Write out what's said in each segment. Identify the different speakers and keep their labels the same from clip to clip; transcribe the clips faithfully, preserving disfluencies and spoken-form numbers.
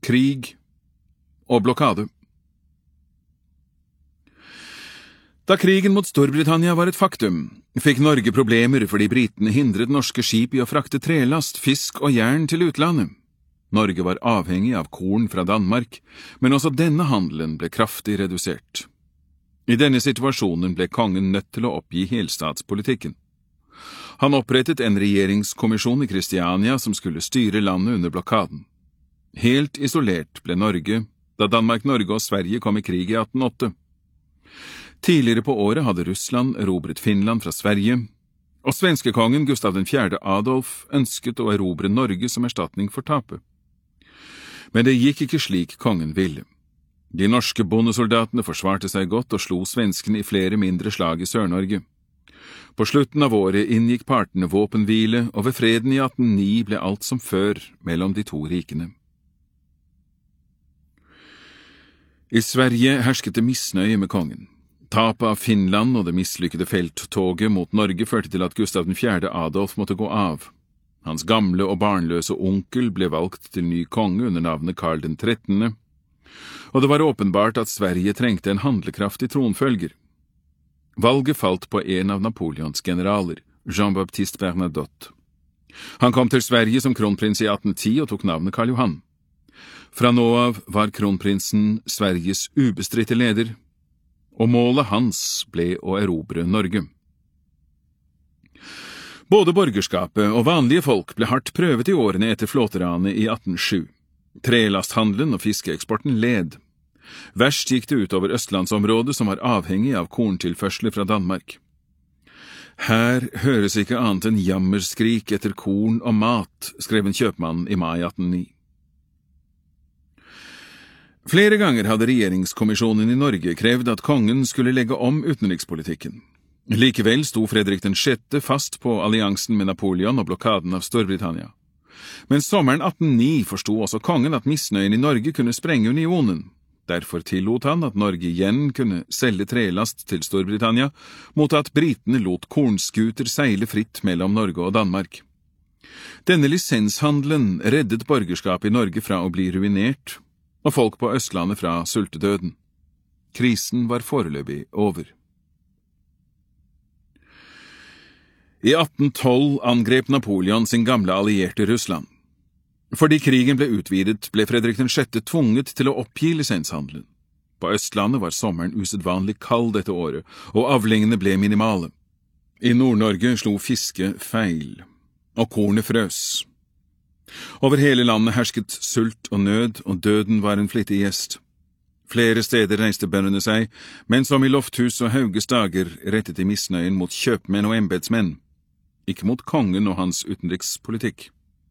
Speaker 1: krig og blokade. Da krigen mot Storbritannia var et faktum, fikk Norge problemer fordi britene hindret norske skip i å frakte trelast, fisk og jern til utlandet. Norge var avhengig av korn fra Danmark, men også denne handelen ble kraftig redusert. I denne situasjonen ble kongen nødt til å oppgi helstatspolitikken. Han opprettet en regjeringskommisjon i Kristiania som skulle styre landet under blokaden. Helt isolert ble Norge da Danmark, Norge og Sverige kom i krig i atten åtte. Tidligere på året hadde Russland erobret Finland fra Sverige, og svenskekongen Gustav den fjerde Adolf ønsket å erobre Norge som erstatning for tapet. Men det gikk ikke slik kongen ville. De norske bondesoldatene forsvarte seg godt og slo svenskene i flere mindre slag i Sør-Norge. På slutten av året inngikk partene våpenhvile, og ved freden i atten null ni ble alt som før mellom de to rikene. I Sverige hersket det misnøye med kongen. Tapet av Finland og det mislykkede felttoget mot Norge førte til at Gustav den fjerde Adolf måtte gå av. Hans gamle og barnløse onkel ble valgt til ny konge under navnet Karl den trettende, og det var åpenbart at Sverige trengte en handlekraftig tronfølger. Valget falt på en av Napoleons generaler, Jean-Baptiste Bernadotte. Han kom til Sverige som kronprins i atten ti og tok navnet Karl Johan. Fra nå av var kronprinsen Sveriges ubestridte leder, og målet hans ble å erobre Norge. Både borgerskapet og vanlige folk ble hardt prøvet i årene etter flåteranet i atten sju. Trelasthandelen og fiskeeksporten led. Verst gikk det utover Østlandsområdet som var avhengig av korntilførsler fra Danmark. Her høres ikke annet enn jammerskrik etter korn og mat, skrev en kjøpmann i mai atten null ni. Flere ganger hadde regjeringskommisjonen i Norge krevd at kongen skulle legge om utenrikspolitikken. Likevel sto Fredrik den sjette fast på alliansen med Napoleon og blokaden av Storbritannia. Men sommeren atten null ni forsto også kongen at misnøyen i Norge kunne sprenge unionen. Derfor tillot han at Norge igjen kunne selge trelast til Storbritannia, mot at britene lot kornskuter seile fritt mellom Norge og Danmark. Denne lisenshandelen reddet borgerskapet i Norge fra å bli ruinert, og folk på Østlandet fra sultedøden. Krisen var foreløpig over. I atten tolv angrep Napoleon sin gamle allierte Russland. Fordi krigen ble utvidet, ble Fredrik den sjette tvunget til å oppgi lisenshandelen. På Østlandet var sommeren usedvanlig kald dette året, og avlingene ble minimale. I Nord-Norge slo fiske feil, og kornet frøs. Over hele landet hersket sult og nød, og døden var en flittig gjest. Flere steder reiste bøndene seg, men som i Lofthus og Hauges dager rettet de misnøyen mot kjøpmenn og embetsmenn, ikke mot kongen og hans utenrikspolitikk.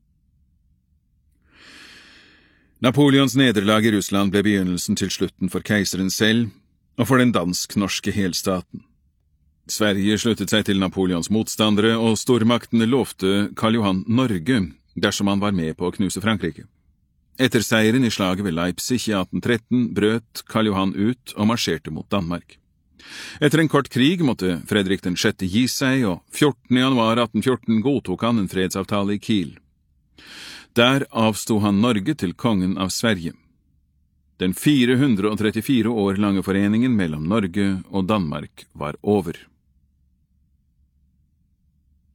Speaker 1: Napoleons nederlag i Russland ble begynnelsen til slutten for keiseren selv og for den dansk-norske helstaten. Sverige sluttet seg til Napoleons motstandere, og stormaktene lovte Karl Johan Norge dersom han var med på å knuse Frankrike. Etter seieren i slaget ved Leipzig i atten tretten brøt Karl Johan ut og marsjerte mot Danmark. Etter en kort krig måtte Fredrik den sjette gi seg, og fjortende januar atten fjorten godtok han en fredsavtale i Kiel. Der avstod han Norge til kongen av Sverige. Den fire hundre og trettifire år lange foreningen mellom Norge og Danmark var over.